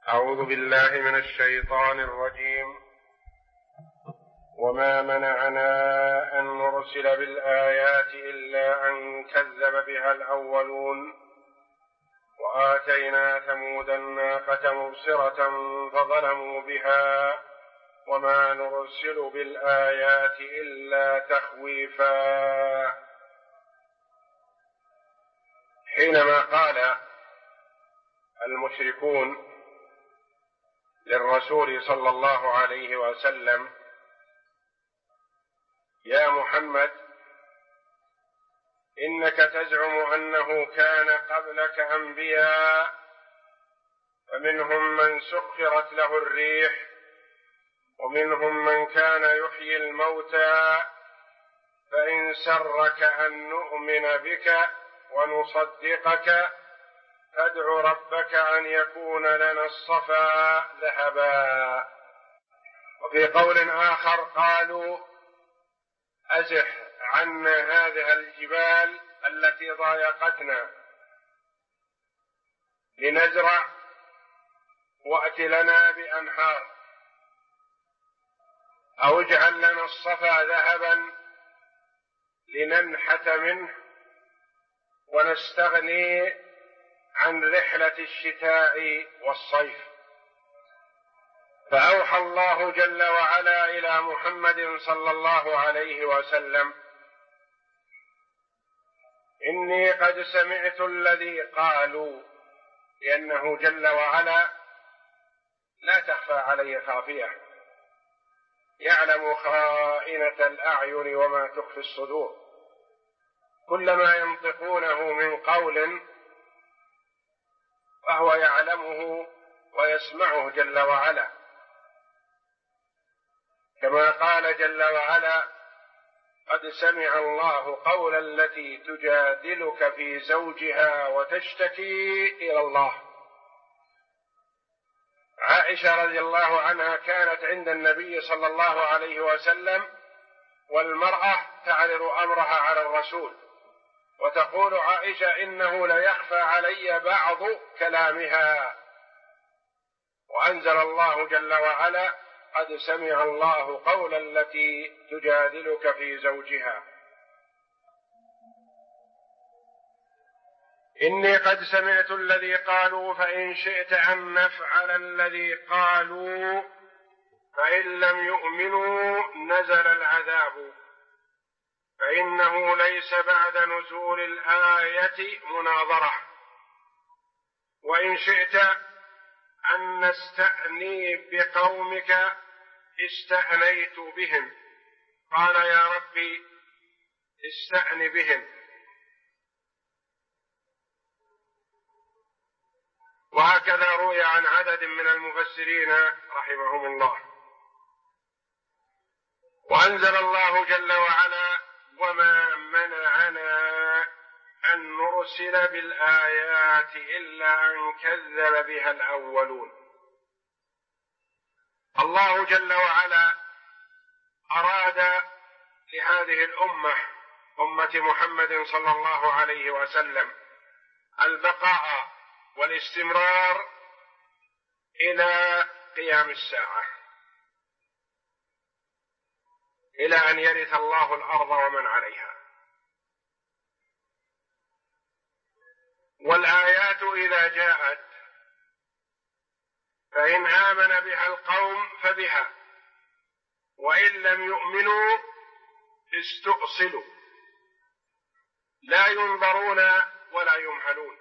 أعوذ بالله من الشيطان الرجيم. وما منعنا أن نرسل بالآيات إلا أن كذب بها الأولون وآتينا ثمود الناقة مبصرة فظلموا بها وما نرسل بالآيات إلا تخويفا. حينما قال المشركون للرسول صلى الله عليه وسلم: يا محمد، إنك تزعم أنه كان قبلك أنبياء فمنهم من سخرت له الريح ومنهم من كان يحيي الموتى، فإن سرك أن نؤمن بك ونصدقك فادع ربك أن يكون لنا الصفا ذهبا. وفي قول آخر قالوا: أزح عنا هذه الجبال التي ضايقتنا لنزرع وأت لنا بأنهار، أو اجعل لنا الصفا ذهبا لننحت منه ونستغني عن رحلة الشتاء والصيف. فأوحى الله جل وعلا إلى محمد صلى الله عليه وسلم: إني قد سمعت الذي قالوا، لأنه جل وعلا لا تخفى عليه خافية، يعلم خائنة الأعين وما تخفي الصدور. كل ما ينطقونه من قول فهو يعلمه ويسمعه جل وعلا، كما قال جل وعلا: قد سمع الله قول التي تجادلك في زوجها وتشتكي إلى الله. عائشة رضي الله عنها كانت عند النبي صلى الله عليه وسلم والمرأة تعرض أمرها على الرسول، وتقول عائشة: إنه ليخفى علي بعض كلامها. وأنزل الله جل وعلا: قد سمع الله قول التي تجادلك في زوجها. إني قد سمعت الذي قالوا فإن شئت أن نفعل الذي قالوا فإن لم يؤمنوا نزل العذاب، فإنه ليس بعد نزول الآية مناظرة. وإن شئت أن نستأني بقومك استأنيت بهم، قال: يا ربي استأن بهم. وهكذا روي عن عدد من المفسرين رحمهم الله. وأنزل الله جل وعلا: وما منعنا أن نرسل بالآيات إلا أن كذب بها الأولون. الله جل وعلا أراد لهذه الأمة، أمة محمد صلى الله عليه وسلم، البقاء والاستمرار إلى قيام الساعة، إلى أن يرث الله الأرض ومن عليها. والآيات إذا جاءت فإن آمن بها القوم فبها، وإن لم يؤمنوا استؤصلوا، لا ينظرون ولا يمهلون.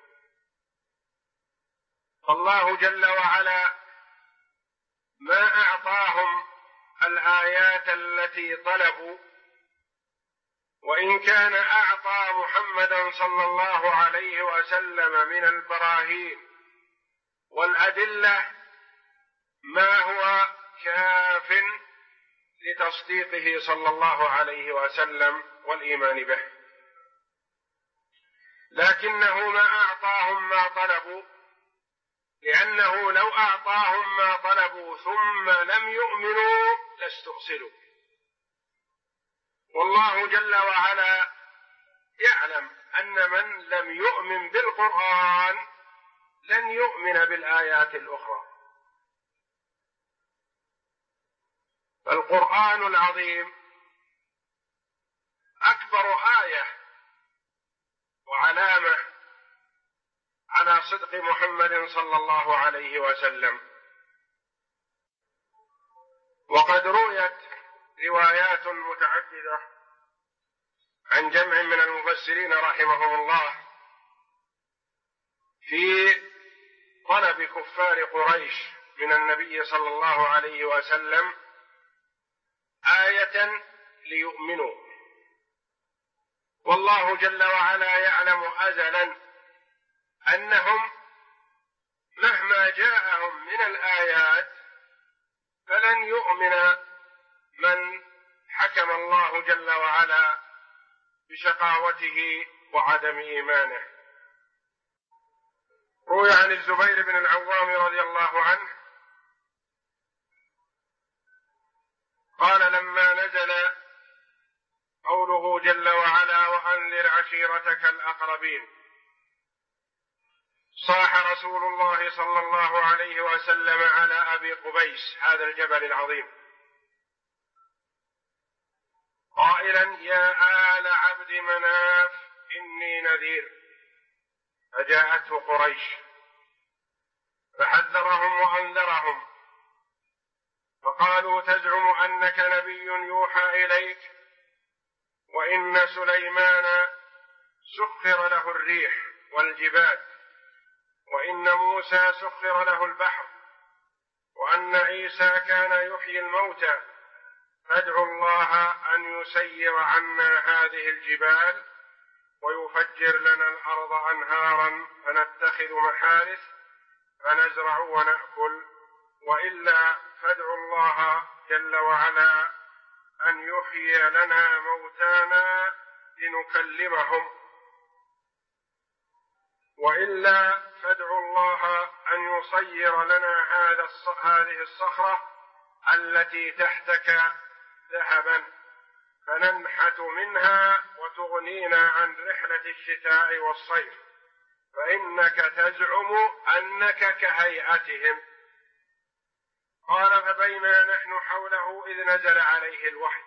فالله جل وعلا ما أعطاهم الآيات التي طلبوا، وإن كان أعطى محمدا صلى الله عليه وسلم من البراهين والأدلة ما هو كاف لتصديقه صلى الله عليه وسلم والإيمان به، لكنه ما أعطاهم ما طلبوا، لأنه لو أعطاهم ما طلبوا ثم لم يؤمنوا لاستؤصلوا. والله جل وعلا يعلم أن من لم يؤمن بالقرآن لن يؤمن بالآيات الأخرى، القرآن العظيم أكبر آية وعلامة على صدق محمد صلى الله عليه وسلم. وقد رويت روايات متعددة عن جمع من المفسرين رحمهم الله في طلب كفار قريش من النبي صلى الله عليه وسلم آية ليؤمنوا، والله جل وعلا يعلم أزلا أنهم مهما جاءهم من الآيات فلن يؤمن من حكم الله جل وعلا بشقاوته وعدم إيمانه. روي عن الزبير بن العوام رضي الله عنه قال لما نزل قوله جل وعلا وأنذر عشيرتك الأقربين صاح رسول الله صلى الله عليه وسلم على أبي قبيس هذا الجبل العظيم قائلا يا آل عبد مناف إني نذير، فجاءته قريش فحذرهم وأنذرهم فقالوا تزعم أنك نبي يوحى إليك وإن سليمان سخر له الريح والجبال وإن موسى سخر له البحر وأن عيسى كان يحيي الموتى فادعوا الله أن يسير عنا هذه الجبال ويفجر لنا الأرض أنهارا فنتخذ محارث فنزرع ونأكل وإلا فادعوا الله جل وعلا أن يحيي لنا موتانا لنكلمهم وإلا فادعوا الله أن يصير لنا هذه الصخرة التي تحتك ذهبا فننحت منها وتغنينا عن رحلة الشتاء والصيف فإنك تزعم أنك كهيئتهم. قال فبينا نحن حوله إذ نزل عليه الوحي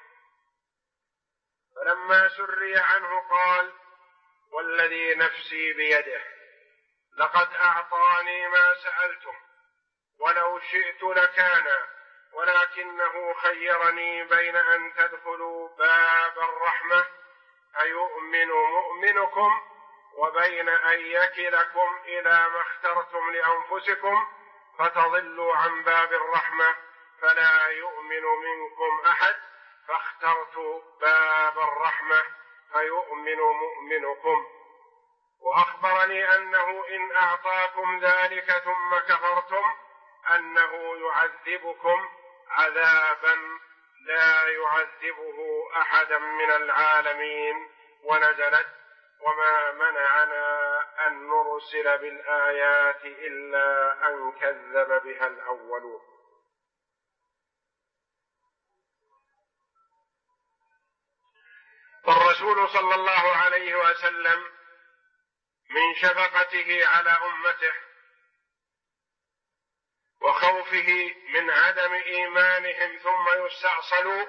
فلما سري عنه قال والذي نفسي بيده لقد أعطاني ما سألتم ولو شئت لكان ولكنه خيرني بين أن تدخلوا باب الرحمة فيؤمن مؤمنكم وبين أن يكلكم إلى ما اخترتم لأنفسكم فتضلوا عن باب الرحمة فلا يؤمن منكم أحد فاخترت باب الرحمة فيؤمن مؤمنكم. وأخبرني أنه إن أعطاكم ذلك ثم كفرتم أنه يعذبكم عذابا لا يعذبه أحدا من العالمين ونزلت وما منعنا أن نرسل بالآيات إلا أن كذب بها الأولون. والرسول صلى الله عليه وسلم من شفقته على أمته وخوفه من عدم إيمانهم ثم يستعصلوا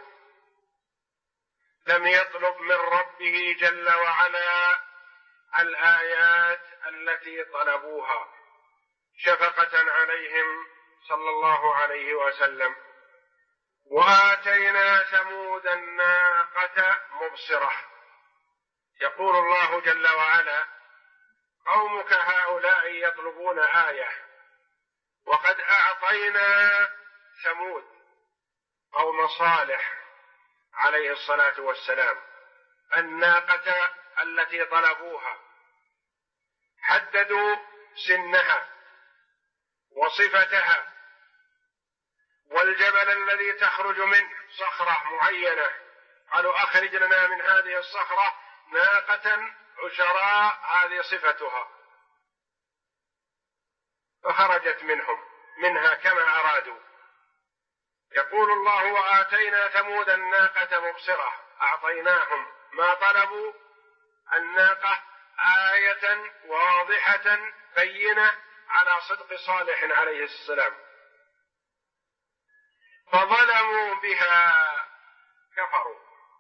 لم يطلب من ربه جل وعلا الآيات التي طلبوها شفقة عليهم صلى الله عليه وسلم. وآتينا ثمود الناقة مبصرة يقول الله جل وعلا قومك هؤلاء يطلبون آية وقد أعطينا ثمود قوم صالح عليه الصلاة والسلام الناقة التي طلبوها حددوا سنها وصفتها والجبل الذي تخرج منه صخرة معينة قالوا أخرج لنا من هذه الصخرة ناقة عشراء هذه صفتها فخرجت منها كما أرادوا. يقول الله وآتينا ثمود الناقة مبصرة أعطيناهم ما طلبوا الناقة آية واضحة بينة على صدق صالح عليه السلام. فظلموا بها كفروا.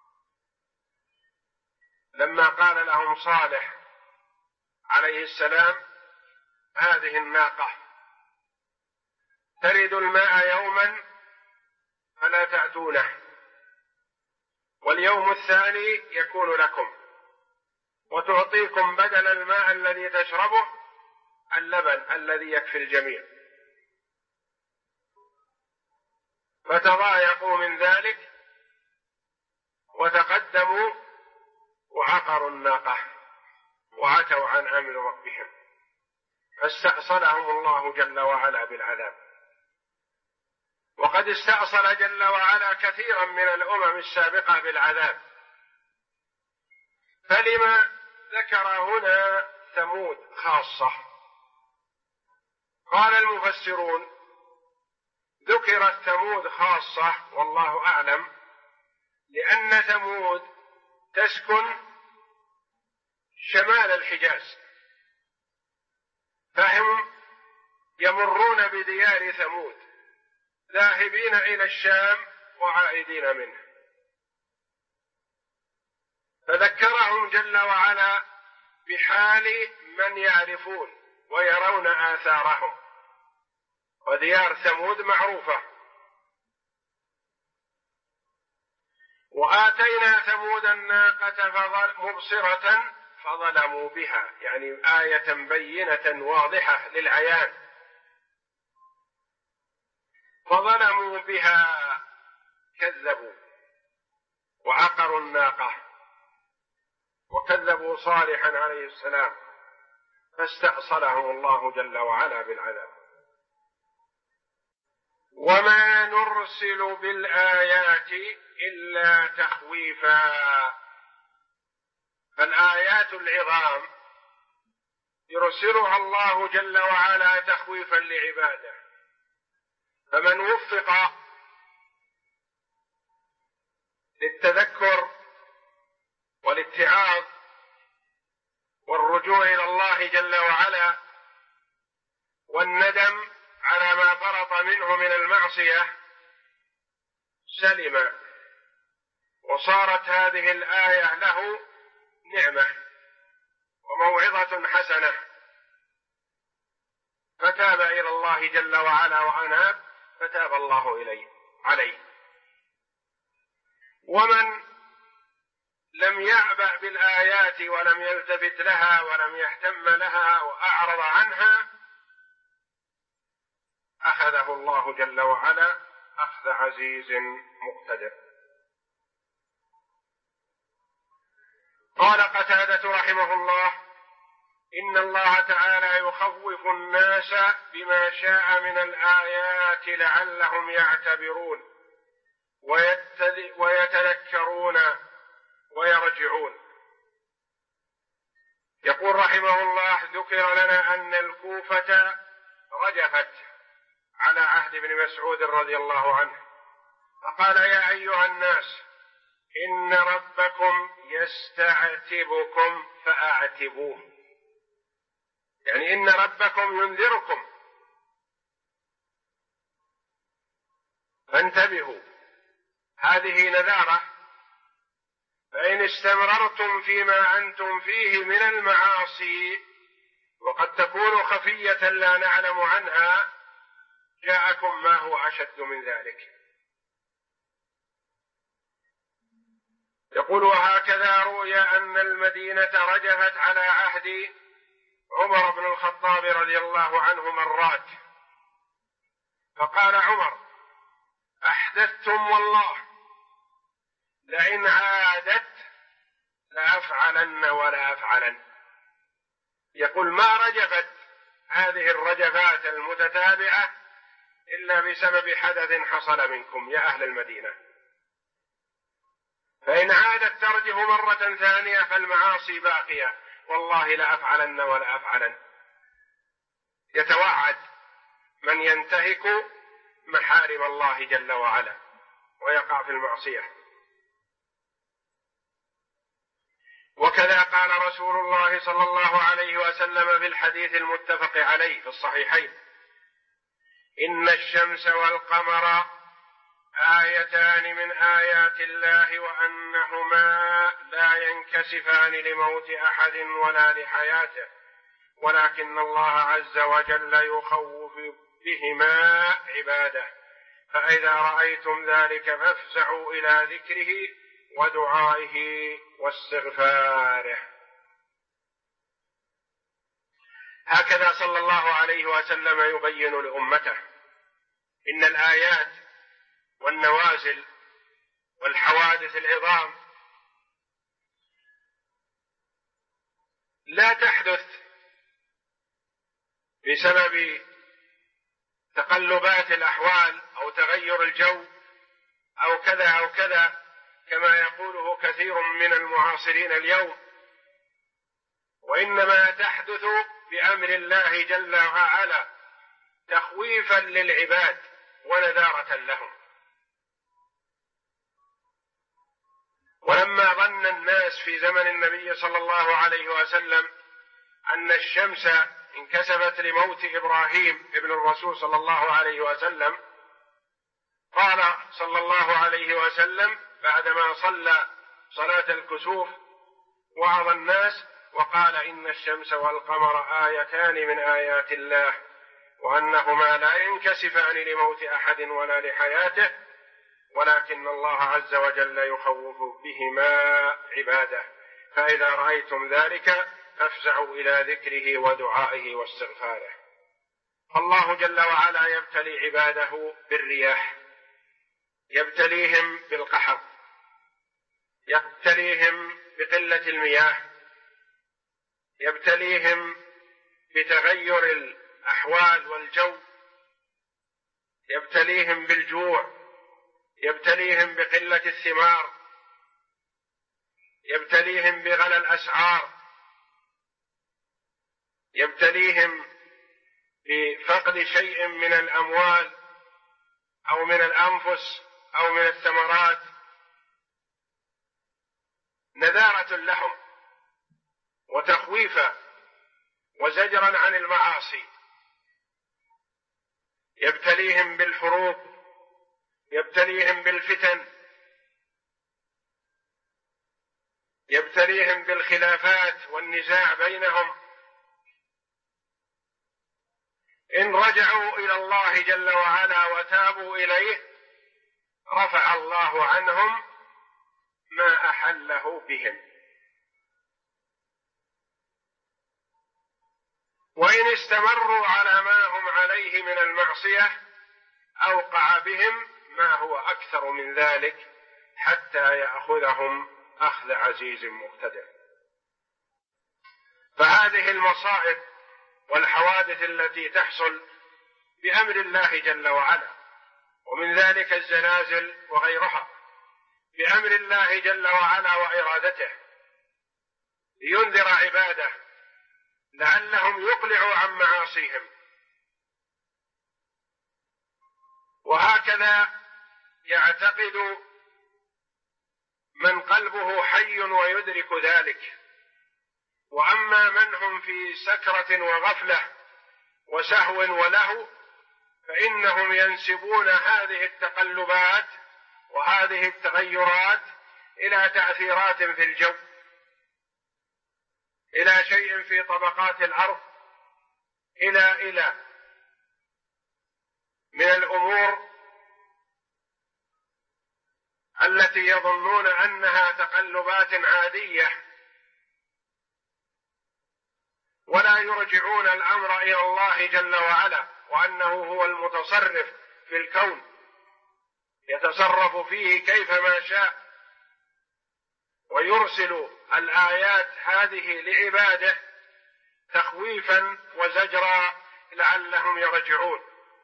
لما قال لهم صالح عليه السلام هذه الناقة ترد الماء يوما فلا تأتونه، واليوم الثاني يكون لكم، وتعطيكم بدل الماء الذي تشربه اللبن الذي يكفي الجميع، فتضايقوا من ذلك وتقدموا وعقروا الناقة وعتوا عن أمر ربهم، فاستأصلهم الله جل وعلا بالعذاب. وقد استأصل جل وعلا كثيرا من الأمم السابقة بالعذاب، فلما ذكر هنا ثمود خاصة؟ قال المفسرون ذكرت ثمود خاصة والله أعلم لأن ثمود تسكن شمال الحجاز، فهم يمرون بديار ثمود ذاهبين إلى الشام وعائدين منه، فذكرهم جل وعلا بحال من يعرفون ويرون آثارهم، وديار ثمود معروفة. وآتينا ثمود الناقة مبصرة فظلموا بها، يعني آية بينة واضحة للعيان، فظلموا بها كذبوا وعقروا الناقة وكذبوا صالحا عليه السلام، فاستأصلهم الله جل وعلا بالعذاب. وما نرسل بالآيات إلا تخويفا، فالآيات العظام يرسلها الله جل وعلا تخويفا لعباده، فمن وفق للتذكر والاتعاظ والرجوع إلى الله جل وعلا والندم على ما فرط منه من المعصية سلم، وصارت هذه الآية له نعمة وموعظة حسنة، فتاب إلى الله جل وعلا وأناب فتاب الله عليه. ومن لم يعبأ بالآيات ولم يلتفت لها ولم يهتم لها وأعرض عنها أخذه الله جل وعلا أخذ عزيز مقتدر. قال قتادة رحمه الله إن الله تعالى يخوف الناس بما شاء من الآيات لعلهم يعتبرون ويتذكرون ويرجعون. يقول رحمه الله ذكر لنا أن الكوفة رجفت على عهد ابن مسعود رضي الله عنه، فقال يا أيها الناس إن ربكم يستعتبكم فأعتبوه، يعني إن ربكم ينذركم فانتبهوا، هذه نذارة، فإن استمررتم فيما أنتم فيه من المعاصي وقد تكون خفية لا نعلم عنها جاءكم ما هو أشد من ذلك. يقول وهكذا روي أن المدينة رجفت على عهد عمر بن الخطاب رضي الله عنه مرات، فقال عمر أحدثتم والله لئن عادت لأفعلن ولا أفعلن. يقول ما رجفت هذه الرجفات المتتابعة إلا بسبب حدث حصل منكم يا أهل المدينة، فإن عادت ترجف مرة ثانية فالمعاصي باقية، والله لأفعلن ولا أفعلن. يتوعد من ينتهك محارم الله جل وعلا ويقع في المعصية. وكذا قال رسول الله صلى الله عليه وسلم في الحديث المتفق عليه في الصحيحين إن الشمس والقمر آيتان من آيات الله وأنهما لا ينكسفان لموت أحد ولا لحياته، ولكن الله عز وجل يخوف بهما عباده، فإذا رأيتم ذلك فافزعوا إلى ذكره ودعائه واستغفاره. هكذا صلى الله عليه وسلم يبين لأمته إن الآيات والنوازل والحوادث العظام لا تحدث بسبب تقلبات الأحوال أو تغير الجو أو كذا أو كذا كما يقوله كثير من المعاصرين اليوم، وإنما تحدث بأمر الله جل وعلا تخويفا للعباد ونذارة لهم. ولما ظن الناس في زمن النبي صلى الله عليه وسلم أن الشمس انكسفت لموت إبراهيم ابن الرسول صلى الله عليه وسلم، قال صلى الله عليه وسلم بعدما صلى صلاة الكسوف وعظ الناس وقال: إن الشمس والقمر آيتان من آيات الله وأنهما لا ينكسفان لموت أحد ولا لحياته، ولكن الله عز وجل يخوف بهما عباده، فإذا رأيتم ذلك فافزعوا إلى ذكره ودعائه واستغفاره. الله جل وعلا يبتلي عباده بالرياح، يبتليهم بالقحط، يبتليهم بقلة المياه، يبتليهم بتغير الأحوال والجو، يبتليهم بالجوع، يبتليهم بقلة الثمار، يبتليهم بغلاء الأسعار، يبتليهم بفقد شيء من الأموال أو من الأنفس أو من الثمرات، نذارة لهم وتخويفا وزجرا عن المعاصي. يبتليهم بالحروب، يبتليهم بالفتن، يبتليهم بالخلافات والنزاع بينهم. إن رجعوا إلى الله جل وعلا وتابوا إليه رفع الله عنهم ما أحله بهم، وإن استمروا على ما هم عليه من المعصية أوقع بهم ما هو أكثر من ذلك حتى يأخذهم أخذ عزيز مقتدر. فهذه المصائب والحوادث التي تحصل بأمر الله جل وعلا، ومن ذلك الزلازل وغيرها بأمر الله جل وعلا وإرادته، لينذر عباده لعلهم يقلعوا عن معاصيهم. وهكذا يعتقد من قلبه حي ويدرك ذلك. وأما من هم في سكرة وغفلة وسهو ولهو فإنهم ينسبون هذه التقلبات وهذه التغيرات إلى تأثيرات في الجو، إلى شيء في طبقات الأرض، إلى من الأمور التي يظنون أنها تقلبات عادية، ولا يرجعون الأمر إلى الله جل وعلا، وأنه هو المتصرف في الكون يتصرف فيه كيفما شاء، ويرسل الآيات هذه لعباده تخويفا وزجرا لعلهم يرجعون.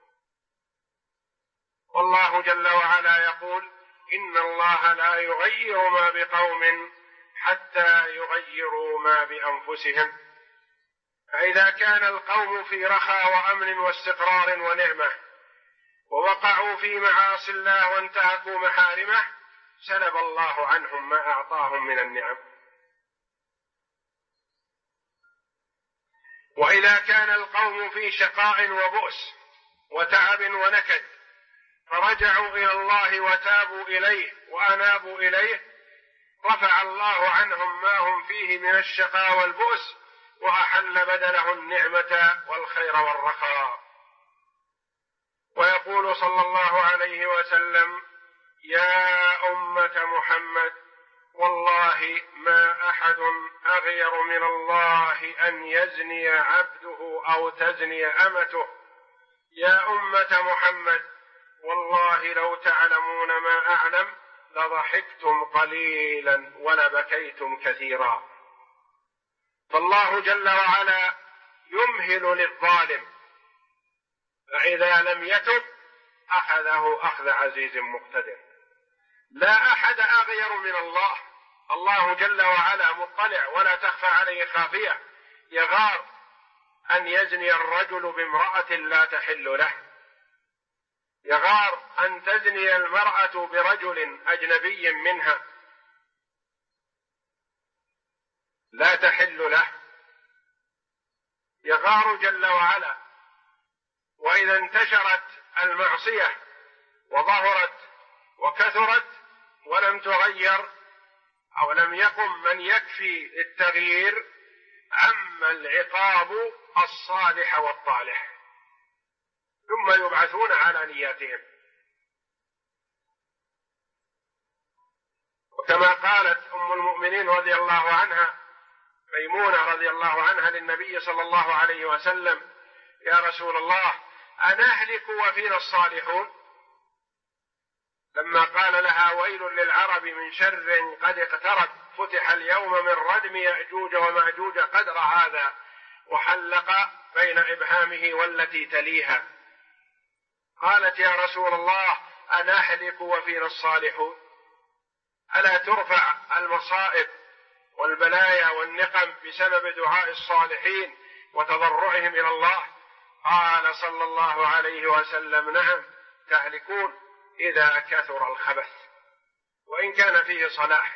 والله جل وعلا يقول: إن الله لا يغير ما بقوم حتى يغيروا ما بأنفسهم. فإذا كان القوم في رخاء وأمن واستقرار ونعمة ووقعوا في معاصي الله وانتهكوا محارمه سلب الله عنهم ما أعطاهم من النعم. وإذا كان القوم في شقاء وبؤس وتعب ونكد فرجع رجعوا إلى الله وتابوا إليه وأنابوا إليه رفع الله عنهم ما هم فيه من الشقاء والبؤس، وأحل بدله النعمة والخير والرخاء. ويقول صلى الله عليه وسلم: يا أمة محمد، والله ما أحد أغير من الله أن يزني عبده أو تزني أمته. يا أمة محمد، والله لو تعلمون ما أعلم لضحكتم قليلا ولبكيتم كثيرا. فالله جل وعلا يمهل للظالم، فإذا لم يتب أخذه أخذ عزيز مقتدر. لا أحد أغير من الله. الله جل وعلا مطلع ولا تخفى عليه خافية. يغار أن يزني الرجل بامرأة لا تحل له، يغار أن تزني المرأة برجل أجنبي منها لا تحل له، يغار جل وعلا. وإذا انتشرت المعصية وظهرت وكثرت ولم تغير أو لم يقم من يكفي التغيير، عم العقاب الصالح والطالح، ثم يبعثون على نياتهم. وكما قالت أم المؤمنين رضي الله عنها ميمونة رضي الله عنها للنبي صلى الله عليه وسلم: يا رسول الله، أنهلك وفينا الصالحون؟ لما قال لها: ويل للعرب من شر قد اقترب، فتح اليوم من ردم يأجوج ومأجوج قدر هذا، وحلق بين إبهامه والتي تليها. قالت: يا رسول الله، أنهلك وفينا الصالحون؟ ألا ترفع المصائب والبلايا والنقم بسبب دعاء الصالحين وتضرعهم إلى الله؟ قال صلى الله عليه وسلم: نعم، تهلكون إذا كثر الخبث وإن كان فيه صلاح.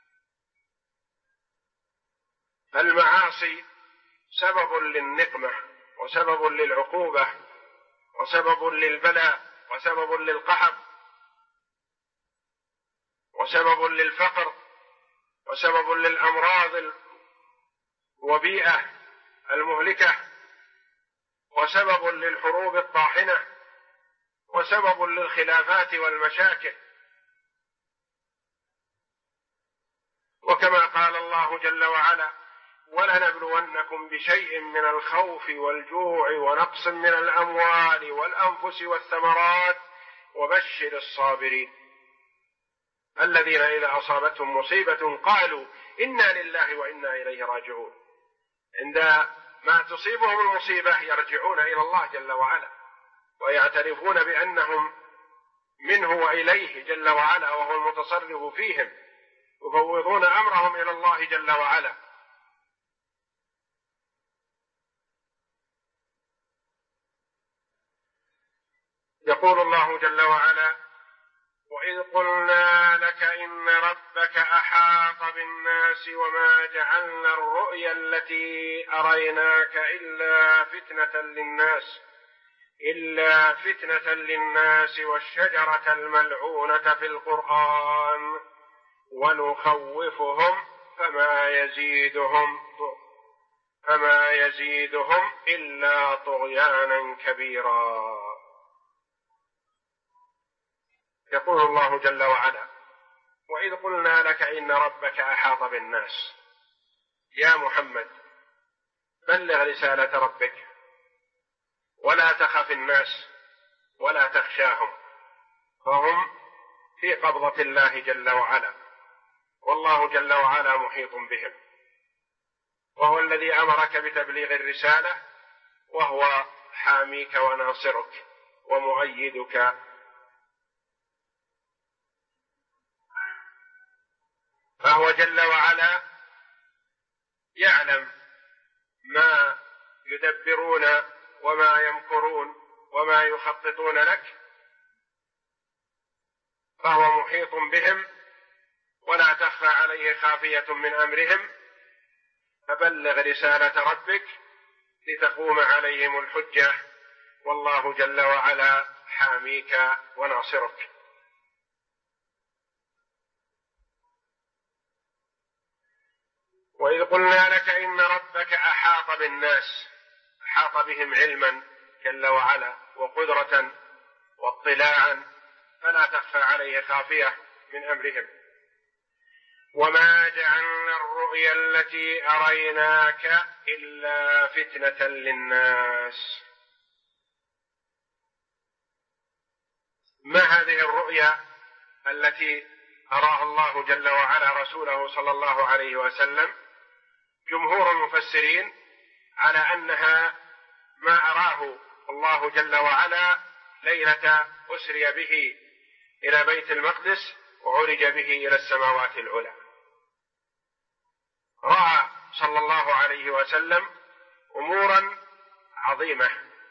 المعاصي سبب للنقمة وسبب للعقوبة وسبب للبلاء وسبب للقحط وسبب للفقر وسبب للأمراض الوبيئة المهلكة وسبب للحروب الطاحنة وسبب للخلافات والمشاكل. وكما قال الله جل وعلا: ولنبلونكم بشيء من الخوف والجوع ونقص من الأموال والأنفس والثمرات وبشر الصابرين الذين إذا أصابتهم مصيبة قالوا إنا لله وإنا إليه راجعون. عندما تصيبهم المصيبة يرجعون إلى الله جل وعلا ويعترفون بأنهم منه وإليه جل وعلا وهو المتصرف فيهم، يفوضون أمرهم إلى الله جل وعلا. يقول الله جل وعلا: وإذ قلنا لك إن ربك أحاط بالناس وما جعلنا الرؤيا التي أريناك إلا فتنة للناس والشجرة الملعونة في القرآن ونخوفهم فما يزيدهم إلا طغيانا كبيرا. يقول الله جل وعلا: وإذ قلنا لك إن ربك أحاط بالناس. يا محمد، بلغ رسالة ربك ولا تخف الناس ولا تخشاهم، فهم في قبضة الله جل وعلا، والله جل وعلا محيط بهم، وهو الذي أمرك بتبليغ الرسالة، وهو حاميك وناصرك ومؤيدك. فهو جل وعلا يعلم ما يدبرون وما يمكرون وما يخططون لك، فهو محيط بهم ولا تخفى عليه خافية من أمرهم. فبلغ رسالة ربك لتقوم عليهم الحجة، والله جل وعلا حاميك وناصرك. وإذ قلنا لك إن ربك أحاط بالناس، أحاط بهم علما جل وعلا وقدرة واطلاعا، فلا تخفى عليه خافية من أمرهم. وما جعلنا الرؤيا التي أريناك إلا فتنة للناس. ما هذه الرؤيا التي أراها الله جل وعلا رسوله صلى الله عليه وسلم؟ جمهور المفسرين على أنها ما أراه الله جل وعلا ليلة أسري به إلى بيت المقدس وعرج به إلى السماوات العلى. رأى صلى الله عليه وسلم أمورا عظيمة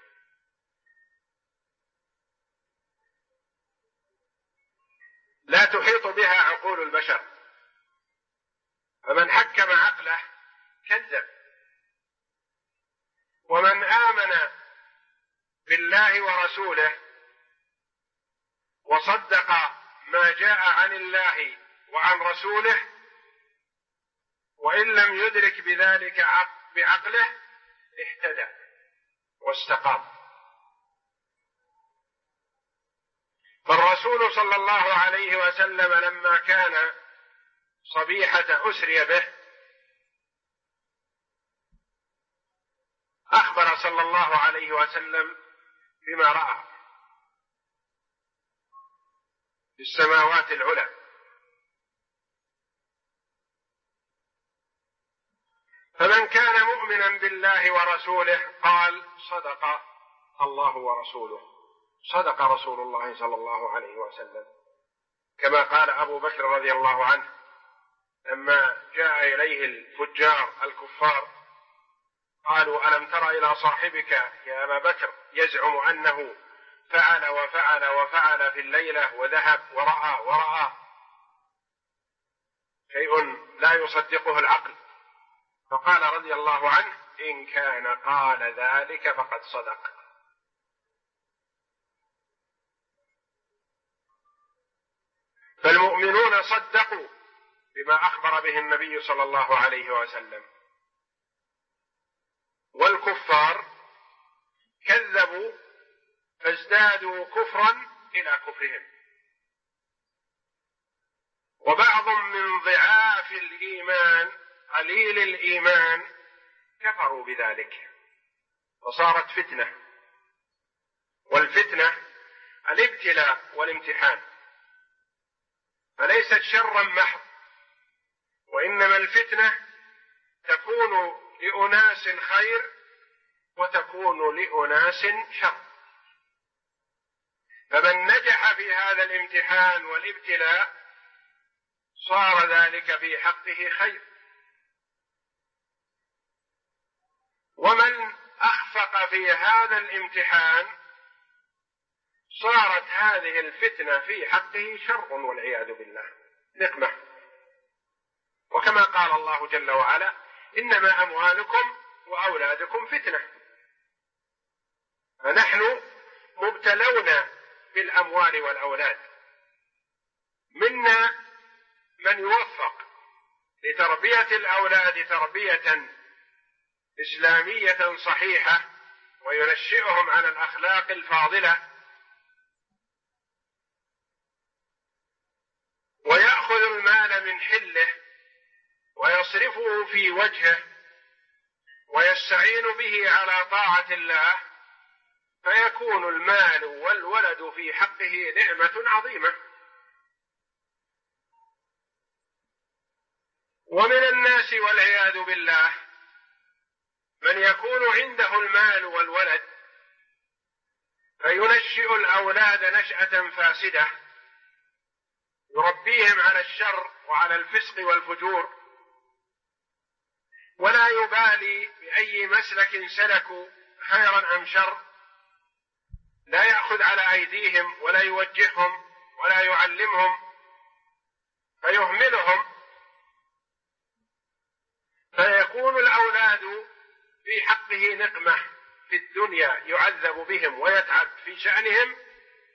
لا تحيط بها عقول البشر، فمن حكم عقله كذب، ومن آمن بالله ورسوله وصدق ما جاء عن الله وعن رسوله وإن لم يدرك بذلك بعقله اهتدى واستقام. فالرسول صلى الله عليه وسلم لما كان صبيحة أسري به أخبر صلى الله عليه وسلم بما رأى في السماوات العلى. فمن كان مؤمنا بالله ورسوله قال صدق الله ورسوله، صدق رسول الله صلى الله عليه وسلم، كما قال أبو بكر رضي الله عنه لما جاء إليه الفجار الكفار قالوا ألم تر إلى صاحبك يا أبا بكر يزعم أنه فعل وفعل وفعل في الليلة وذهب ورأى شيء لا يصدقه العقل؟ فقال رضي الله عنه إن كان قال ذلك فقد صدق. فالمؤمنون صدقوا بما أخبر به النبي صلى الله عليه وسلم، والكفار كذبوا فازدادوا كفرا إلى كفرهم. وبعض من ضعاف الإيمان قليل الإيمان كفروا بذلك وصارت فتنة. والفتنة الابتلاء والامتحان، فليست شرا محض، وإنما الفتنة تكون لأناس خير وتكون لأناس شر. فمن نجح في هذا الامتحان والابتلاء صار ذلك في حقه خير، ومن أخفق في هذا الامتحان صارت هذه الفتنة في حقه شر والعياذ بالله، نقمة. وكما قال الله جل وعلا إنما أموالكم وأولادكم فتنة. فنحن مبتلون بالأموال والأولاد، منا من يوفق لتربية الأولاد تربية إسلامية صحيحة وينشئهم على الأخلاق الفاضلة، ويأخذ المال من حله ويصرفه في وجهه ويستعين به على طاعة الله، فيكون المال والولد في حقه نعمة عظيمة. ومن الناس والعياذ بالله من يكون عنده المال والولد فينشئ الأولاد نشأة فاسدة، يربيهم على الشر وعلى الفسق والفجور، ولا يبالي بأي مسلك سلكوا خيرا أم شر، لا يأخذ على أيديهم ولا يوجههم ولا يعلمهم، فيهملهم، فيكون الأولاد في حقه نقمة في الدنيا، يعذب بهم ويتعب في شأنهم،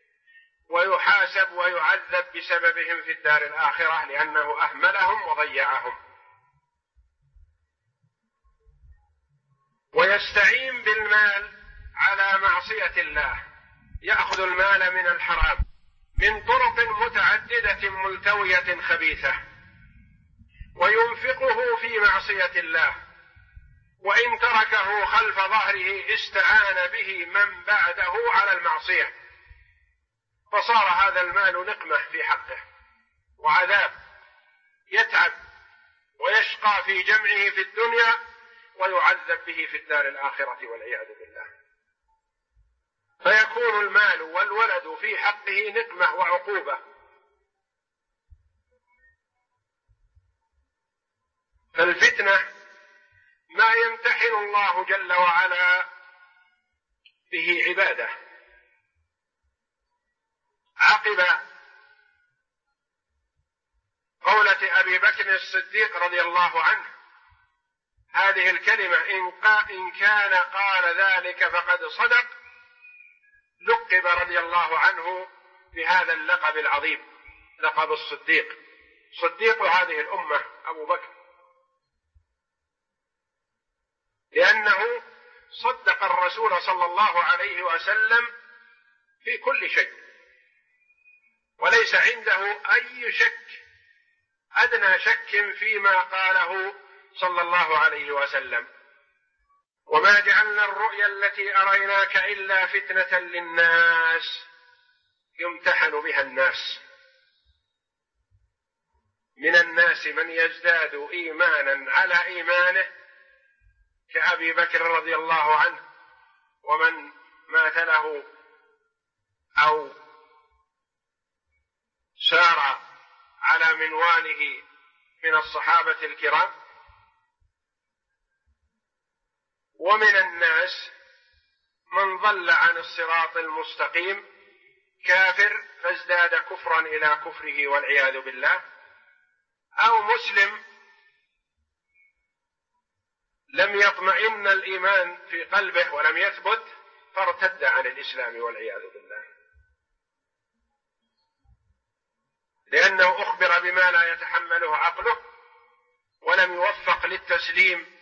يحاسب ويعذب بسببهم في الدار الآخرة لأنه أهملهم وضيعهم. ويستعين بالمال على معصية الله، يأخذ المال من الحرام من طرق متعددة ملتوية خبيثة وينفقه في معصية الله، وإن تركه خلف ظهره استعان به من بعده على المعصية، فصار هذا المال نقمة في حقه وعذاب، يتعب ويشقى في جمعه في الدنيا ويعذب به في الدار الآخرة والعياذ بالله. فيكون المال والولد في حقه نقمة وعقوبة. فالفتنة ما يمتحن الله جل وعلا به عباده. عقب قولة أبي بكر الصديق رضي الله عنه هذه الكلمة إن كان قال ذلك فقد صدق، لقب رضي الله عنه بهذا اللقب العظيم، لقب الصديق، صديق هذه الأمة أبو بكر، لأنه صدق الرسول صلى الله عليه وسلم في كل شيء، وليس عنده أي شك، أدنى شك فيما قاله صلى الله عليه وسلم. وما جعلنا الرؤيا التي أريناك إلا فتنة للناس يمتحن بها الناس. من الناس من يزداد إيمانا على إيمانه كأبي بكر رضي الله عنه، ومن ماثله أو سار على منواله من الصحابة الكرام. ومن الناس من ضل عن الصراط المستقيم كافر فازداد كفرا إلى كفره والعياذ بالله، أو مسلم لم يطمئن الإيمان في قلبه ولم يثبت فارتد عن الإسلام والعياذ بالله، لأنه أخبر بما لا يتحمله عقله ولم يوفق للتسليم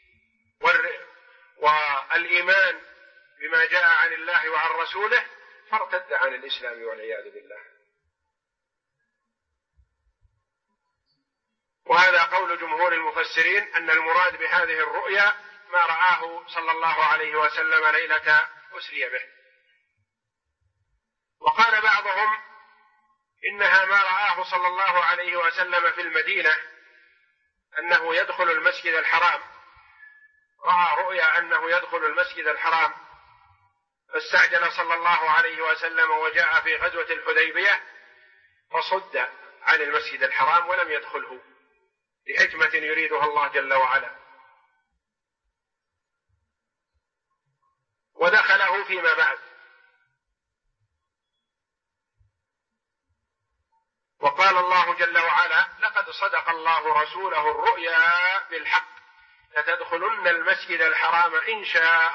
والإيمان بما جاء عن الله وعن رسوله، فارتد عن الإسلام والعياذ بالله. وهذا قول جمهور المفسرين أن المراد بهذه الرؤيا ما رآه صلى الله عليه وسلم ليلة أسري به. وقال بعضهم إنها ما رآه صلى الله عليه وسلم في المدينة أنه يدخل المسجد الحرام، رأى رؤيا أنه يدخل المسجد الحرام فاستعجل صلى الله عليه وسلم وجاء في غزوة الحديبية فصد عن المسجد الحرام ولم يدخله لحكمة يريدها الله جل وعلا، ودخله فيما بعد. وقال الله جل وعلا: لقد صدق الله رسوله الرؤيا بالحق لتدخلن المسجد الحرام إن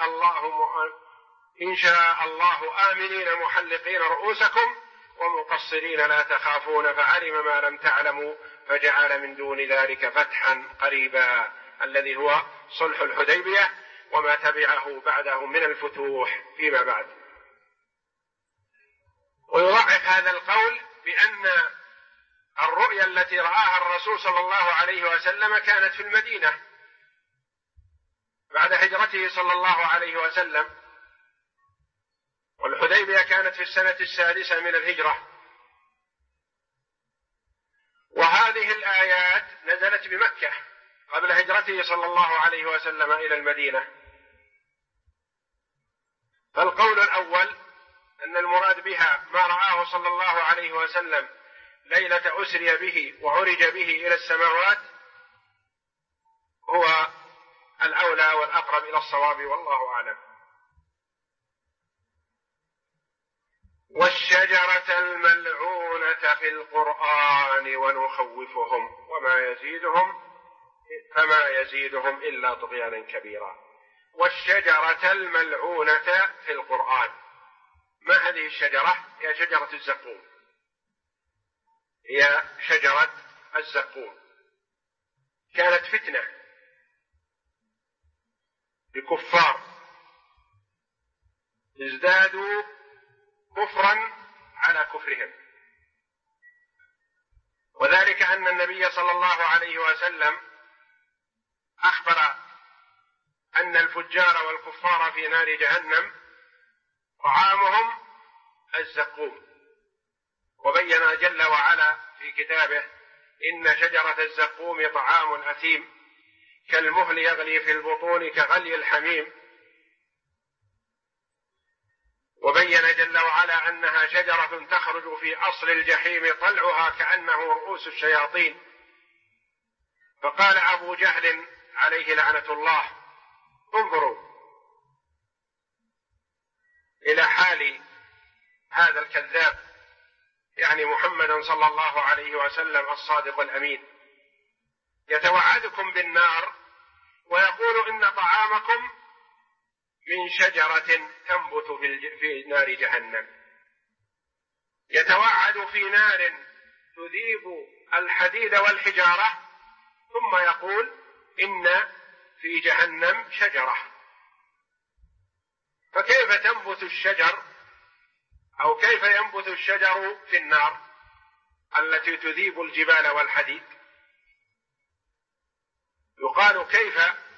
شاء الله آمنين محلقين رؤوسكم ومقصرين لا تخافون فعلم ما لم تعلموا فجعل من دون ذلك فتحا قريبا، الذي هو صلح الحديبية وما تبعه بعده من الفتوح فيما بعد. ويضعف هذا القول بأن الرؤيا التي رآها الرسول صلى الله عليه وسلم كانت في المدينة بعد هجرته صلى الله عليه وسلم، والحديبية كانت في السنة 6 من الهجرة. وهذه الآيات نزلت بمكة قبل هجرته صلى الله عليه وسلم إلى المدينة. فالقول الأول أن المراد بها ما رآه صلى الله عليه وسلم ليلة أسري به وعرج به إلى السماوات هو الأولى والأقرب إلى الصواب، والله أعلم. والشجرة الملعونة في القرآن ونخوفهم فما يزيدهم إلا طغيانا كبيرا. والشجرة الملعونة في القرآن، ما هذه الشجرة؟ هي شجرة الزقوم، هي شجرة الزقوم. كانت فتنة لكفار ازدادوا كفرا على كفرهم، وذلك أن النبي صلى الله عليه وسلم أخبر أن الفجار والكفار في نار جهنم طعامهم الزقوم، وبين جل وعلا في كتابه: إن شجرة الزقوم طعام أثيم كالمهل يغلي في البطون كغلي الحميم. وبين جل وعلا أنها شجرة تخرج في أصل الجحيم طلعها كأنه رؤوس الشياطين. فقال أبو جهل عليه لعنة الله: انظروا إلى حال هذا الكذاب، يعني محمدا صلى الله عليه وسلم الصادق الأمين، يتوعدكم بالنار ويقول إن طعامكم من شجرة تنبت في نار جهنم. يتوعد في نار تذيب الحديد والحجارة، ثم يقول إن في جهنم شجرة. فكيف تنبت الشجر، أو كيف ينبت الشجر في النار التي تذيب الجبال والحديد؟ يقال كيف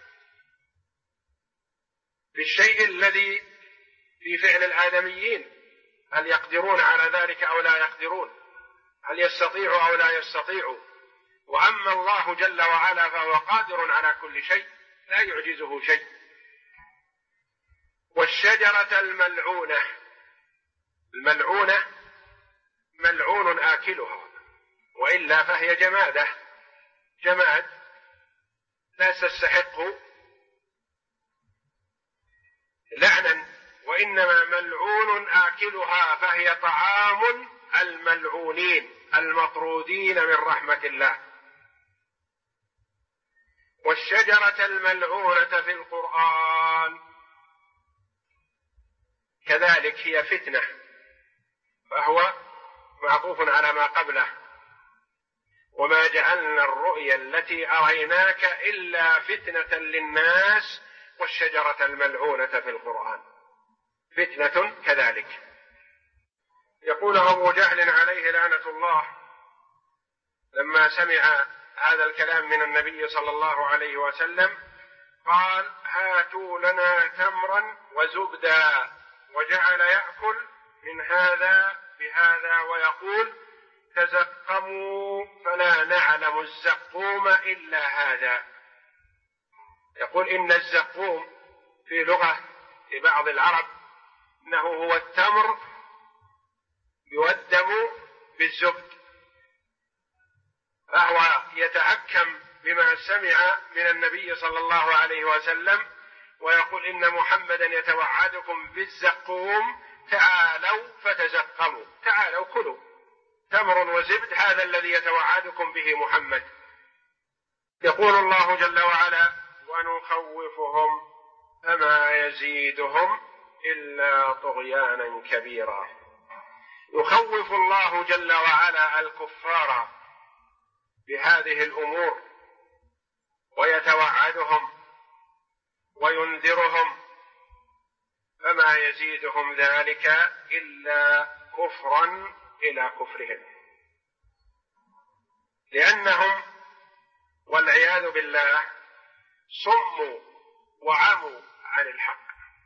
بالشيء الذي في فعل الآدميين، هل يقدرون على ذلك أو لا يقدرون، هل يستطيعوا أو لا يستطيعوا؟ وأما الله جل وعلا فهو قادر على كل شيء، لا يعجزه شيء. والشجرة الملعونة، الملعونة ملعون آكلها، وإلا فهي جمادة، جماد لا تستحق لعنا، وإنما ملعون آكلها، فهي طعام الملعونين المطرودين من رحمة الله. والشجرة الملعونة في القرآن كذلك هي فتنة، فهو معطوف على ما قبله: وما جعلنا الرؤيا التي أريناك إلا فتنة للناس والشجرة الملعونة في القرآن فتنة كذلك. يقول أبو جهل عليه لعنة الله لما سمع هذا الكلام من النبي صلى الله عليه وسلم قال: هاتوا لنا تمرا وزبدا، وجعل يأكل من هذا بهذا ويقول: تزقموا فلا نعلم الزقوم إلا هذا. يقول إن الزقوم في لغة بعض العرب إنه هو التمر يودم بالزبد، فهو يتحكم بما سمع من النبي صلى الله عليه وسلم ويقول إن محمدا يتوعدكم بالزقوم، تعالوا فتزقموا، تعالوا كلوا تمر وزبد، هذا الذي يتوعدكم به محمد. يقول الله جل وعلا: ونخوفهم فما يزيدهم إلا طغيانا كبيرا. يخوف الله جل وعلا الكفار بهذه الأمور ويتوعدهم وينذرهم، فما يزيدهم ذلك إلا كفرا إلى كفرهم، لأنهم والعياذ بالله صموا وعموا عن الحق،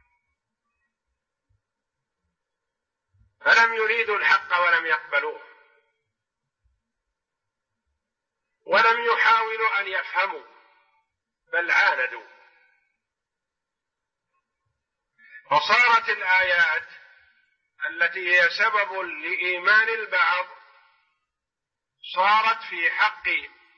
فلم يريدوا الحق ولم يقبلوه، ولم يحاولوا أن يفهموا، بل عاندوا. فصارت الآيات التي هي سبب لإيمان البعض صارت في حق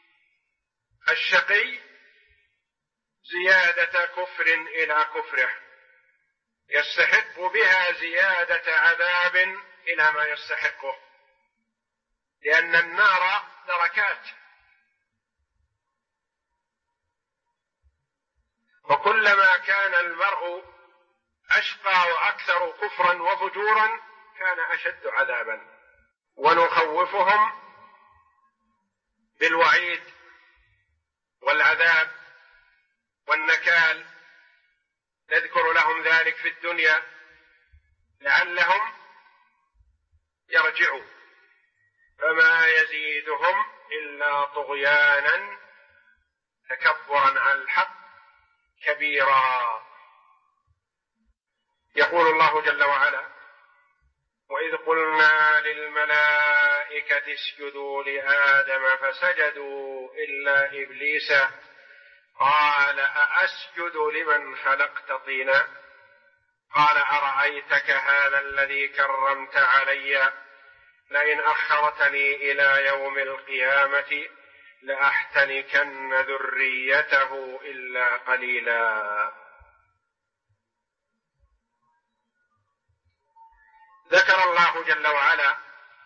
الشقي زيادة كفر إلى كفره، يستحق بها زيادة عذاب إلى ما يستحقه، لأن النار دركات، وكلما كان المرء أشقى وأكثر كفرا وفجورا كان أشد عذابا. ونخوفهم بالوعيد والعذاب والنكال، نذكر لهم ذلك في الدنيا لعلهم يرجعوا، فما يزيدهم إلا طغيانا تكبرا على الحق كبيرا. يقول الله جل وعلا: وإذ قلنا للملائكة اسجدوا لآدم فسجدوا إلا إبليس قال أأسجد لمن خلقت طينا قال أرأيتك هذا الذي كرمت علي لئن أخرتني إلى يوم القيامة لأحتنكن ذريته إلا قليلا. ذكر الله جل وعلا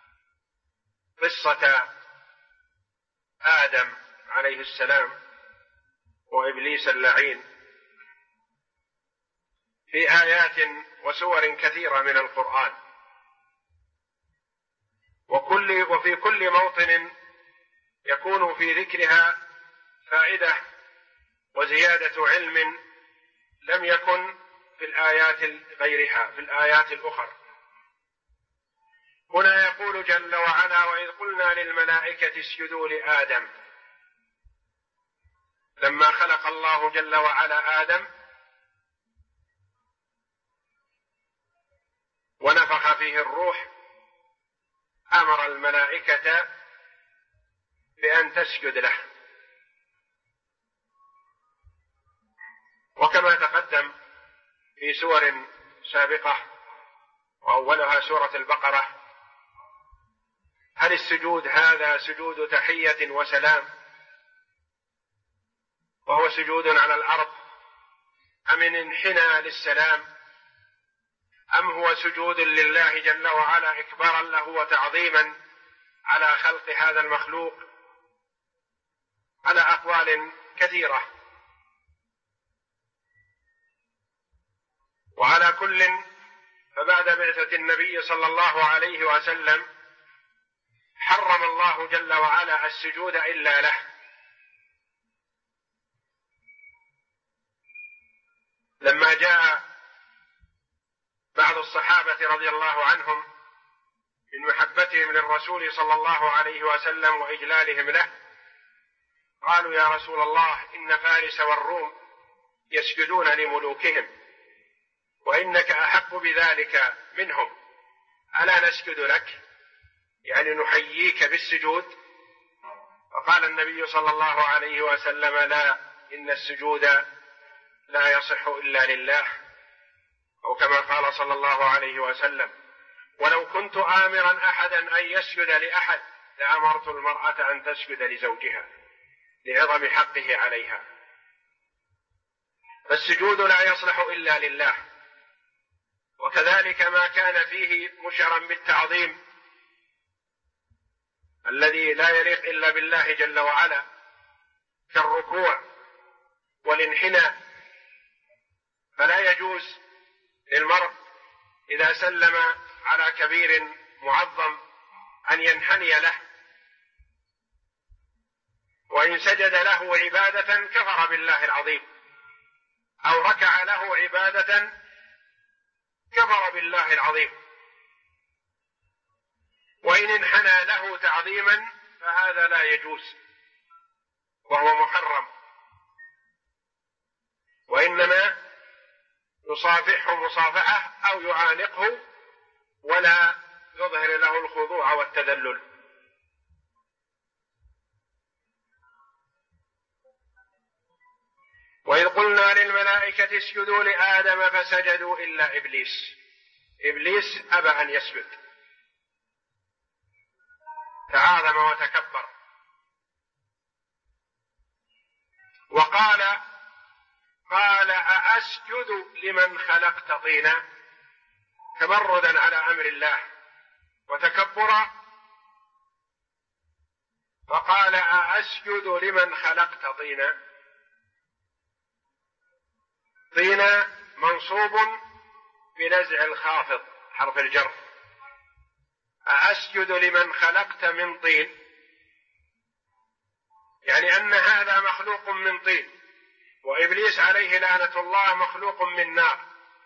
قصة آدم عليه السلام وإبليس اللعين في آيات وسور كثيرة من القرآن، وفي كل موطن يكون في ذكرها فائدة وزيادة علم لم يكن في الآيات غيرها، في الآيات الأخرى. هنا يقول جل وعلا: وإذ قلنا للملائكة اسجدوا لآدم، لما خلق الله جل وعلا آدم ونفخ فيه الروح أمر الملائكة بأن تسجد له، وكما تقدم في سور سابقة وأولها سورة البقرة، هل السجود هذا سجود تحية وسلام وهو سجود على الأرض، أم انحنى للسلام، أم هو سجود لله جل وعلا إكبارا له وتعظيما على خلق هذا المخلوق؟ على أقوال كثيرة. وعلى كل، فبعد بعثة النبي صلى الله عليه وسلم حرم الله جل وعلا السجود إلا له، لما جاء بعض الصحابة رضي الله عنهم من محبتهم للرسول صلى الله عليه وسلم وإجلالهم له، قالوا: يا رسول الله، إن فارس والروم يسجدون لملوكهم وإنك أحق بذلك منهم، ألا نسجد لك؟ يعني نحييك بالسجود. فقال النبي صلى الله عليه وسلم: لا، إن السجود لا يصح إلا لله، أو كما قال صلى الله عليه وسلم: ولو كنت آمرا أحدا أن يسجد لأحد لأمرت المرأة أن تسجد لزوجها لعظم حقه عليها. فالسجود لا يصلح إلا لله، وكذلك ما كان فيه مشعرا بالتعظيم الذي لا يليق إلا بالله جل وعلا، كالركوع والانحناء، فلا يجوز للمرء إذا سلم على كبير معظم أن ينحني له، وإن سجد له عبادة كفر بالله العظيم، أو ركع له عبادة كفر بالله العظيم، وإن انحنى له تعظيما فهذا لا يجوز وهو محرم، وإنما يصافحه مصافحة أو يعانقه ولا يظهر له الخضوع والتذلل. وإذ قلنا للملائكة اسجدوا لآدم فسجدوا إلا إبليس، إبليس أبى أن يسجد، تعاظم وتكبر، وقال أأسجد لمن خلقت طينا، تمردا على أمر الله وتكبرا، فقال أأسجد لمن خلقت طينا. طينا منصوب بنزع الخافض حرف الجر، أأسجد لمن خلقت من طين، يعني أن هذا مخلوق من طين، وإبليس عليه لعنة الله مخلوق من نار،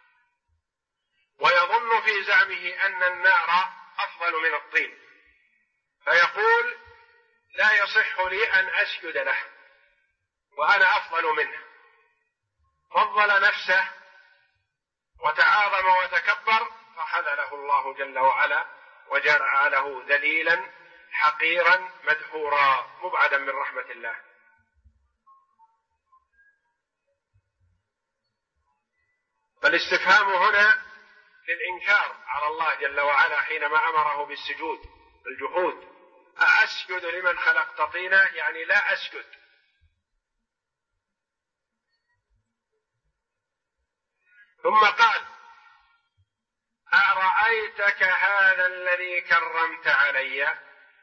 ويظن في زعمه أن النار أفضل من الطين، فيقول لا يصح لي أن أسجد له وأنا أفضل منه، فضل نفسه وتعاظم وتكبر، فخذله الله جل وعلا وجعله ذليلا حقيرا مدحورا مبعدا من رحمة الله. فالاستفهام هنا للإنكار على الله جل وعلا حينما أمره بالسجود، الجحود. أأسجد لمن خلقت طينا، يعني لا أسجد. ثم قال أرأيتك هذا الذي كرمت علي.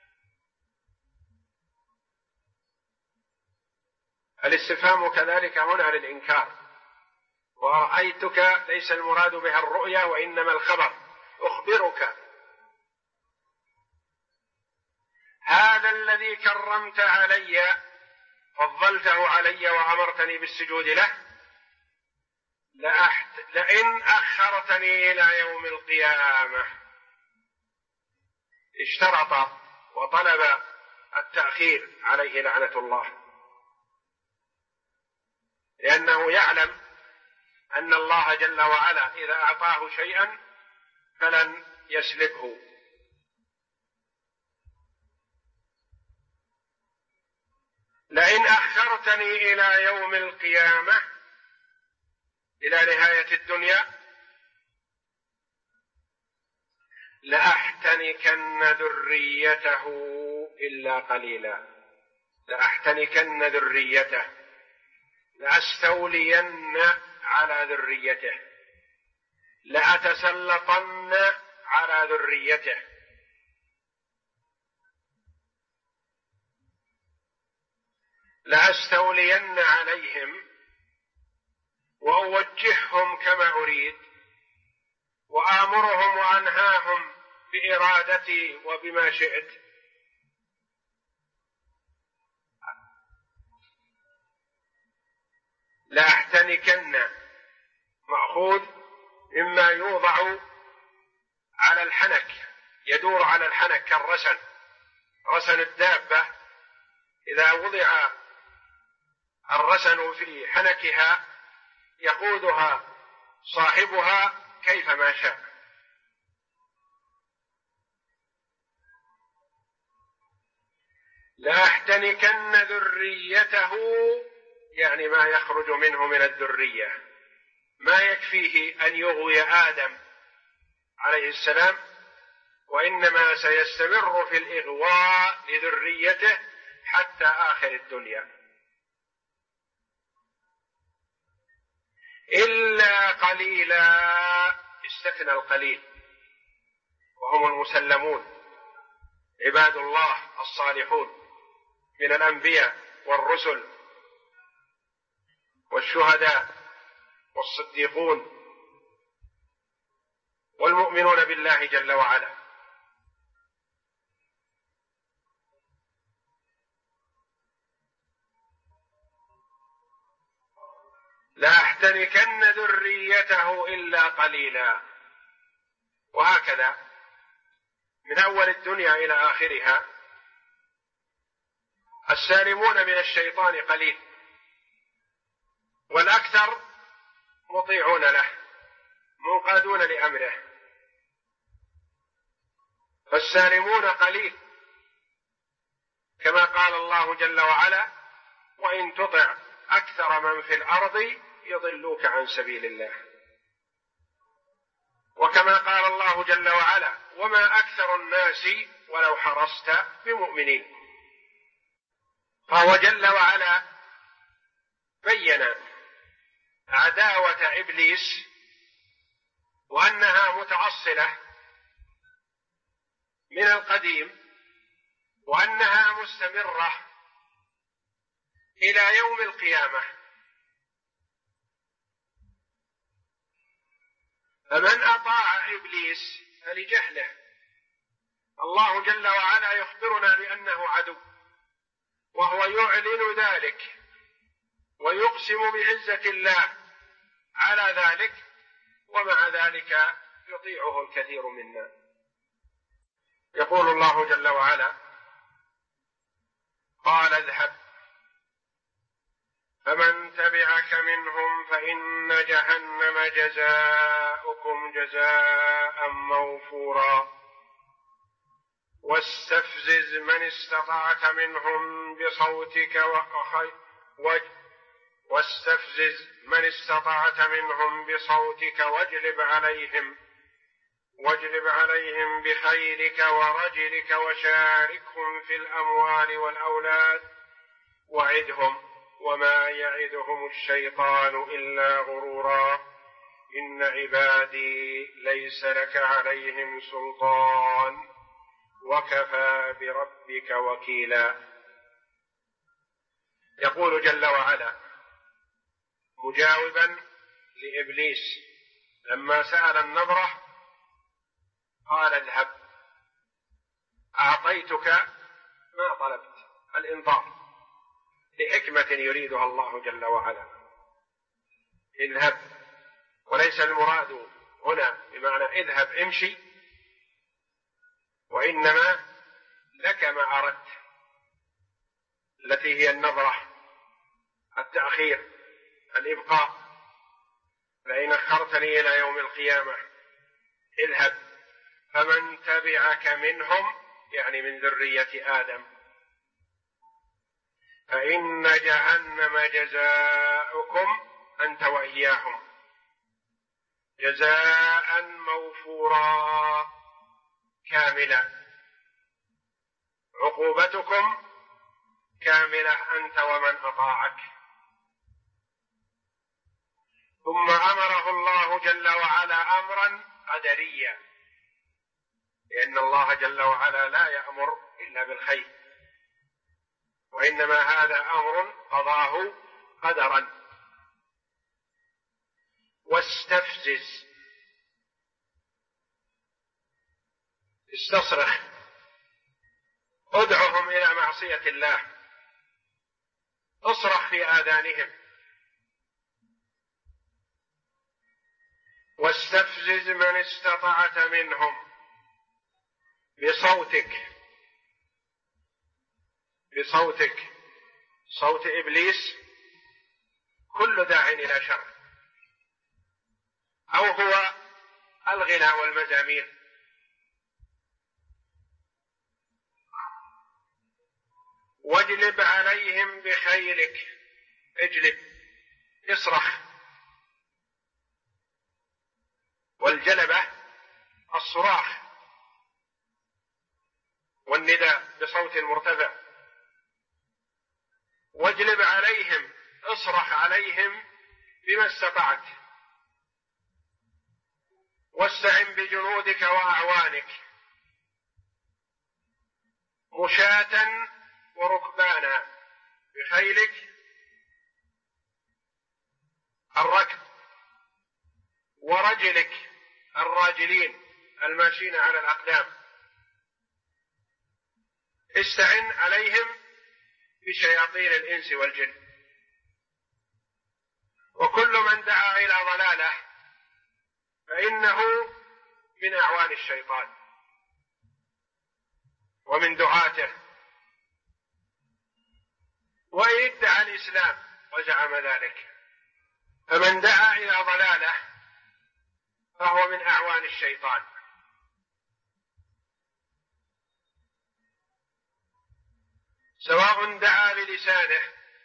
الاستفهام كذلك هنا للإنكار، ورأيتك ليس المراد بها الرؤيا وإنما الخبر، أخبرك. هذا الذي كرمت علي، فضلته علي وأمرتني بالسجود له، لئن أخرتني إلى يوم القيامة. اشترط وطلب التأخير عليه لعنة الله، لأنه يعلم أن الله جل وعلا إذا أعطاه شيئا فلن يسلبه. لئن أخرتني إلى يوم القيامة، إلى نهاية الدنيا، لأحتنكن ذريته إلا قليلا. لأحتنكن ذريته، لأستولين على ذريته، لأتسلطن على ذريته. لأستولين عليهم وأوجههم كما أريد، وآمرهم وأنهاهم بإرادتي وبما شئت. لأحتنكن مأخوذ مما يوضع على الحنك، يدور على الحنك كالرسن، رسن الدابة إذا وضع الرسن في حنكها يقودها صاحبها كيفما شاء. لأحتنكن ذريته، يعني ما يخرج منه من الذرية. ما يكفيه أن يغوي آدم عليه السلام، وإنما سيستمر في الإغواء لذريته حتى آخر الدنيا. إلا قليلا، استثنى القليل، وهم المسلمون عباد الله الصالحون من الأنبياء والرسل والشهداء والصديقون والمؤمنون بالله جل وعلا. لأحتنكن ذريته إلا قليلا. وهكذا من أول الدنيا إلى آخرها السالمون من الشيطان قليل، والأكثر مطيعون له منقادون لأمره. فالسالمون قليل، كما قال الله جل وعلا: وإن تطع أكثر من في الأرض يضلوك عن سبيل الله. وكما قال الله جل وعلا: وما أكثر الناس ولو حرصت بمؤمنين. فهو جل وعلا بين عداوة إبليس وأنها متأصلة من القديم، وأنها مستمرة إلى يوم القيامة. فمن أطاع إبليس فلجهله. الله جل وعلا يخبرنا بأنه عدو، وهو يعلن ذلك ويقسم بعزة الله على ذلك، ومع ذلك يطيعه الكثير منا. يقول الله جل وعلا: قال اذهب فمن تبعك منهم فإن جهنم جزاؤكم جزاء موفورا واستفزز من استطعت منهم بصوتك واجلب عليهم بخيلك ورجلك وشاركهم في الأموال والأولاد وعدهم وما يعدهم الشيطان إلا غرورا إن عبادي ليس لك عليهم سلطان وكفى بربك وكيلا. يقول جل وعلا مجاوبا لإبليس لما سأل النظرة قال اذهب، أعطيتك ما طلبت، الإنظار لحكمة يريدها الله جل وعلا. اذهب، وليس المراد هنا بمعنى اذهب امشي، وإنما لك ما أردت، التي هي النظرة، التأخير، الإبقاء، فإن أخرتني إلى يوم القيامة اذهب فمن تبعك منهم، يعني من ذرية آدم، فإن جهنم جزاؤكم أنت وإياهم جزاء موفورا كاملا، عقوبتكم كاملة أنت ومن أطاعك. ثم أمره الله جل وعلا أمرا قدريا، لأن الله جل وعلا لا يأمر إلا بالخير، وإنما هذا أمر قضاه قدرا. واستفزز، استصرخ، ادعهم إلى معصية الله، اصرخ في آذانهم. واستفزز من استطعت منهم بصوتك، صوت إبليس كل داع إلى شر، أو هو الغناء والمزامير. واجلب عليهم بخيلك، اجلب، اصرخ. والجلبة الصراخ والنداء بصوت مرتفع. واجلب عليهم، اصرخ عليهم بما استطعت. واستعن بجنودك وأعوانك مشاة وركبانا، بخيلك الركب، ورجلك الراجلين الماشين على الأقدام. استعن عليهم بشياطين الإنس والجن. وكل من دعا إلى ضلاله فإنه من أعوان الشيطان ومن دعاته. وإن ادعى الإسلام وزعم ذلك، فمن دعا إلى ضلاله فهو من أعوان الشيطان. سواء دعا بلسانه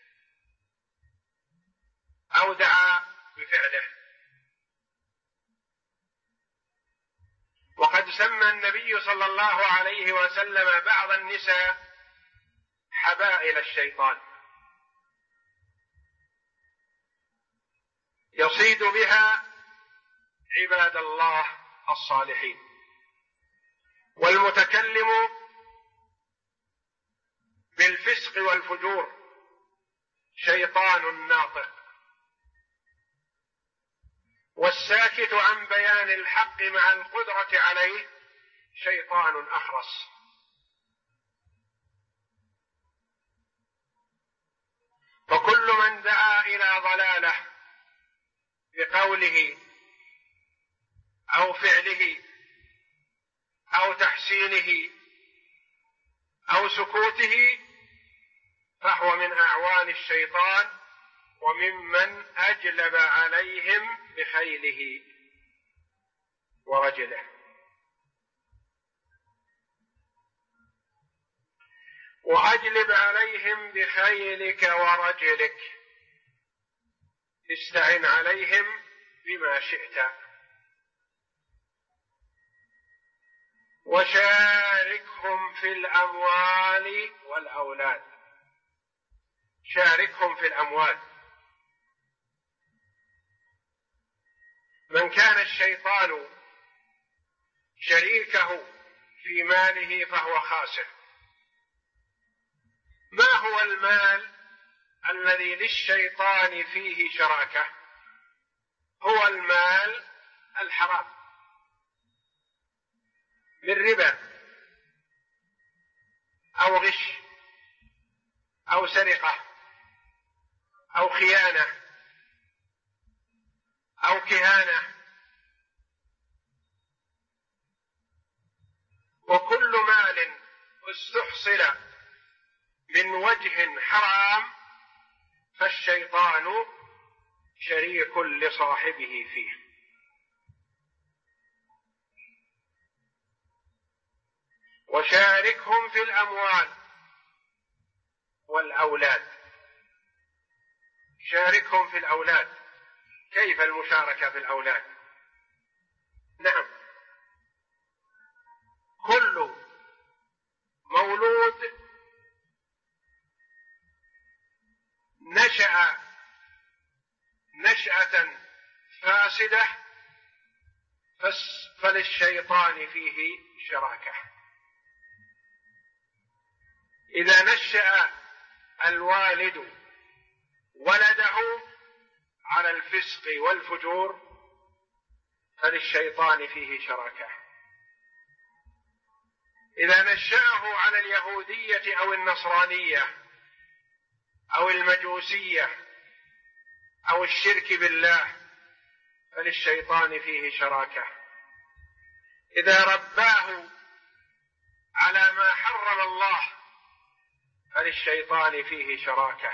أو دعا بفعله. وقد سمى النبي صلى الله عليه وسلم بعض النساء حبائل الشيطان، يصيد بها عباد الله الصالحين. والمتكلم بالفسق والفجور شيطان ناطق، والساكت عن بيان الحق مع القدرة عليه شيطان أخرس. بقوله أو فعله أو تحسينه أو سكوته فهو من أعوان الشيطان وممن أجلب عليهم بخيله ورجله. وأجلب عليهم بخيلك ورجلك، استعن عليهم بما شئت. وشاركهم في الأموال والأولاد، شاركهم في الأموال. من كان الشيطان شريكه في ماله فهو خاسر. ما هو المال الذي للشيطان فيه شراكة؟ هو المال الحرام من ربا أو غش أو سرقة أو خيانة أو كهانة، وكل مال استحصل من وجه حرام فالشيطان شريك لصاحبه فيه. وشاركهم في الأموال والأولاد. شاركهم في الأولاد. كيف المشاركة في الأولاد؟ نعم، كل مولود نشأ نشأة فاسدة فللشيطان فيه شراكة. إذا نشأ الوالد ولده على الفسق والفجور فللشيطان فيه شراكة. إذا نشأه على اليهودية أو النصرانية أو المجوسية أو الشرك بالله فللشيطان فيه شراكة. إذا رباه على ما حرم الله فللشيطان فيه شراكة.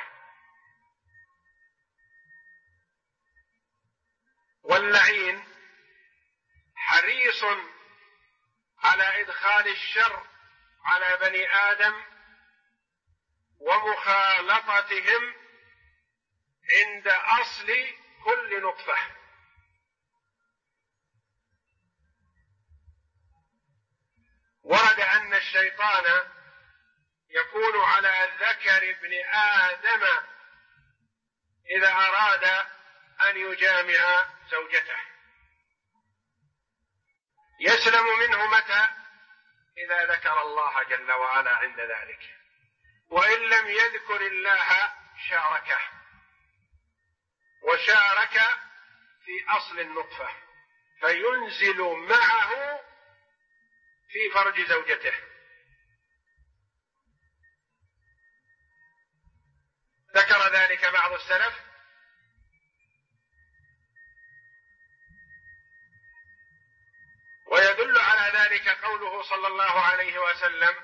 واللعين حريص على إدخال الشر على بني آدم ومخالطتهم عند أصل كل نطفة. ورد أن الشيطان يكون على ذكر ابن آدم إذا أراد أن يجامع زوجته، يسلم منه متى؟ إذا ذكر الله جل وعلا عند ذلك، وإن لم يذكر الله شاركه، وشارك في أصل النطفة فينزل معه في فرج زوجته. ذكر ذلك بعض السلف ويدل على ذلك قوله صلى الله عليه وسلم: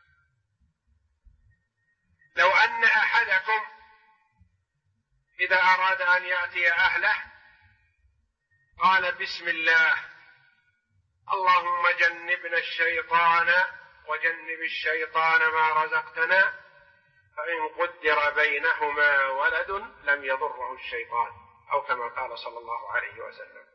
لو أن أحدكم إذا أراد أن يأتي أهله قال بسم الله اللهم جنبنا الشيطان وجنب الشيطان ما رزقتنا، فإن قدر بينهما ولد لم يضره الشيطان، أو كما قال صلى الله عليه وسلم.